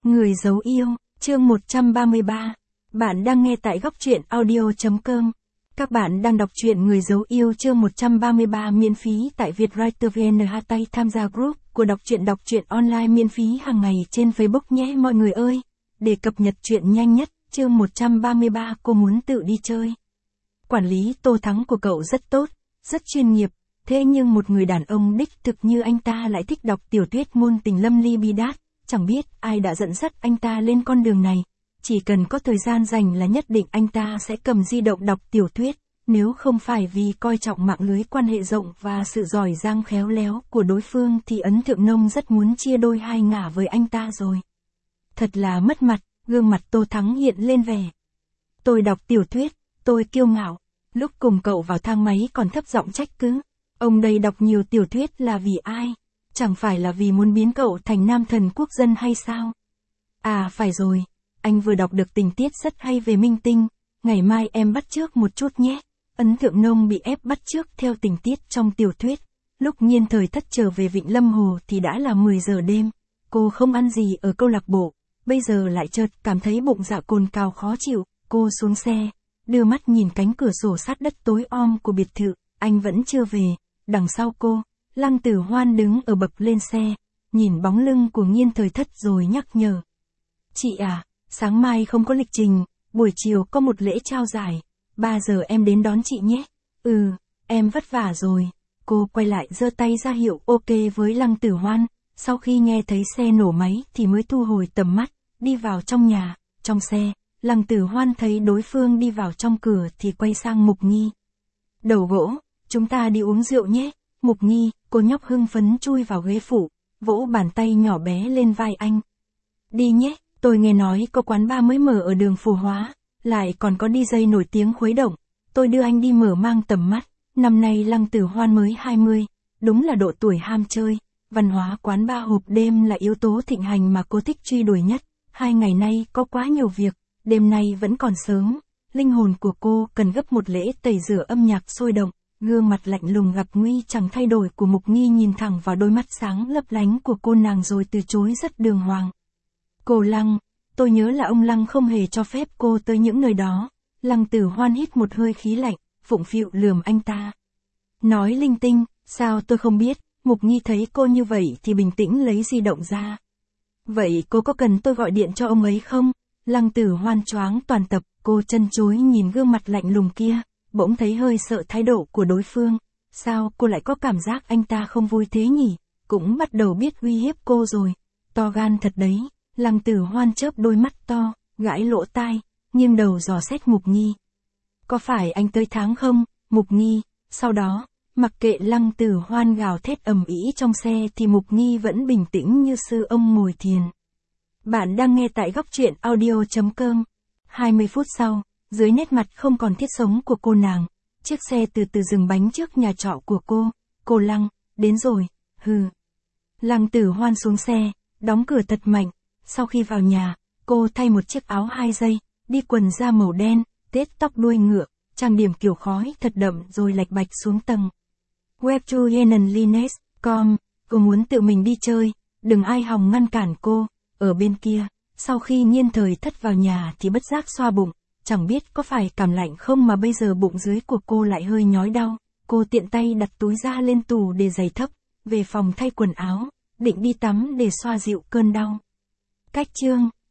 Người giấu yêu, chương 133. Bạn đang nghe tại góc truyện audio.com. Các bạn đang đọc truyện Người giấu yêu chương 133 miễn phí tại Vietwriter VN. Tay tham gia group của đọc truyện online miễn phí hàng ngày trên Facebook nhé mọi người ơi. Để cập nhật truyện nhanh nhất, chương 133 cô muốn tự đi chơi. Quản lý Tô Thắng của cậu rất tốt, rất chuyên nghiệp. Thế nhưng một người đàn ông đích thực như anh ta lại thích đọc tiểu thuyết ngôn tình lâm ly bi đát. Chẳng biết ai đã dẫn dắt anh ta lên con đường này. Chỉ cần có thời gian dành là nhất định anh ta sẽ cầm di động đọc tiểu thuyết. Nếu không phải vì coi trọng mạng lưới quan hệ rộng và sự giỏi giang khéo léo của đối phương thì Ấn Thượng Nông rất muốn chia đôi hai ngả với anh ta rồi. Thật là mất mặt, gương mặt Tô Thắng hiện lên vẻ. Tôi đọc tiểu thuyết, tôi kiêu ngạo. Lúc cùng cậu vào thang máy còn thấp giọng trách cứ. Ông đây đọc nhiều tiểu thuyết là vì ai? Chẳng phải là vì muốn biến cậu thành nam thần quốc dân hay sao? À phải rồi, anh vừa đọc được tình tiết rất hay về minh tinh, ngày mai em bắt chước một chút nhé. Ấn Thượng Nông bị ép bắt chước theo tình tiết trong tiểu thuyết. Lúc Nhiên Thời Thất trở về Vịnh Lâm Hồ thì đã là 10 giờ đêm, cô không ăn gì ở câu lạc bộ, bây giờ lại chợt cảm thấy bụng dạ cồn cào khó chịu, cô xuống xe, đưa mắt nhìn cánh cửa sổ sát đất tối om của biệt thự, anh vẫn chưa về, đằng sau cô. Lăng Tử Hoan đứng ở bậc lên xe, nhìn bóng lưng của Nhiên Thời Thất rồi nhắc nhở. Chị à, sáng mai không có lịch trình, buổi chiều có một lễ trao giải, 3 giờ em đến đón chị nhé. Ừ, em vất vả rồi. Cô quay lại giơ tay ra hiệu ok với Lăng Tử Hoan, sau khi nghe thấy xe nổ máy thì mới thu hồi tầm mắt, đi vào trong nhà, trong xe, Lăng Tử Hoan thấy đối phương đi vào trong cửa thì quay sang Mục Nghi. Đầu gỗ, chúng ta đi uống rượu nhé. Mục Nghi, cô nhóc hưng phấn chui vào ghế phụ, vỗ bàn tay nhỏ bé lên vai anh. Đi nhé, tôi nghe nói có quán bar mới mở ở đường Phù Hóa, lại còn có DJ nổi tiếng khuấy động, tôi đưa anh đi mở mang tầm mắt. Năm nay Lăng Tử Hoan mới 20, đúng là độ tuổi ham chơi, văn hóa quán bar hộp đêm là yếu tố thịnh hành mà cô thích truy đuổi nhất. 2 ngày nay có quá nhiều việc, đêm nay vẫn còn sớm, linh hồn của cô cần gấp một lễ tẩy rửa âm nhạc sôi động. Gương mặt lạnh lùng gặp nguy chẳng thay đổi của Mục Nghi nhìn thẳng vào đôi mắt sáng lấp lánh của cô nàng rồi từ chối rất đường hoàng. Cô Lăng, tôi nhớ là ông Lăng không hề cho phép cô tới những nơi đó. Lăng Tử Hoan hít một hơi khí lạnh, phụng phịu lườm anh ta. Nói linh tinh, sao tôi không biết, Mục Nghi thấy cô như vậy thì bình tĩnh lấy di động ra. Vậy cô có cần tôi gọi điện cho ông ấy không? Lăng Tử Hoan choáng toàn tập, cô chân chối nhìn gương mặt lạnh lùng kia. Bỗng thấy hơi sợ thái độ của đối phương, sao cô lại có cảm giác anh ta không vui thế nhỉ, cũng bắt đầu biết uy hiếp cô rồi, to gan thật đấy. Lăng Tử Hoan chớp đôi mắt to, gãi lỗ tai, nghiêng đầu dò xét Mục Nghi. Có phải anh tới tháng không, Mục Nghi, sau đó, mặc kệ Lăng Tử Hoan gào thét ầm ĩ trong xe thì Mục Nghi vẫn bình tĩnh như sư ông ngồi thiền. Bạn đang nghe tại góc truyện audio.com. 20 phút sau, dưới nét mặt không còn thiết sống của cô nàng, chiếc xe từ từ dừng bánh trước nhà trọ của cô. Cô Lăng, đến rồi, hừ. Lăng Tử Hoan xuống xe, đóng cửa thật mạnh, sau khi vào nhà, cô thay một chiếc áo 2 giây, đi quần da màu đen, tết tóc đuôi ngựa, trang điểm kiểu khói thật đậm rồi lạch bạch xuống tầng. Webtoyenenlines.com, cô muốn tự mình đi chơi, đừng ai hòng ngăn cản cô. Ở bên kia, sau khi Nhiên Thời Thất vào nhà thì bất giác xoa bụng. Chẳng biết có phải cảm lạnh không mà bây giờ bụng dưới của cô lại hơi nhói đau. Cô tiện tay đặt túi da lên tủ để giày thấp, về phòng thay quần áo, định đi tắm để xoa dịu cơn đau. Cách chương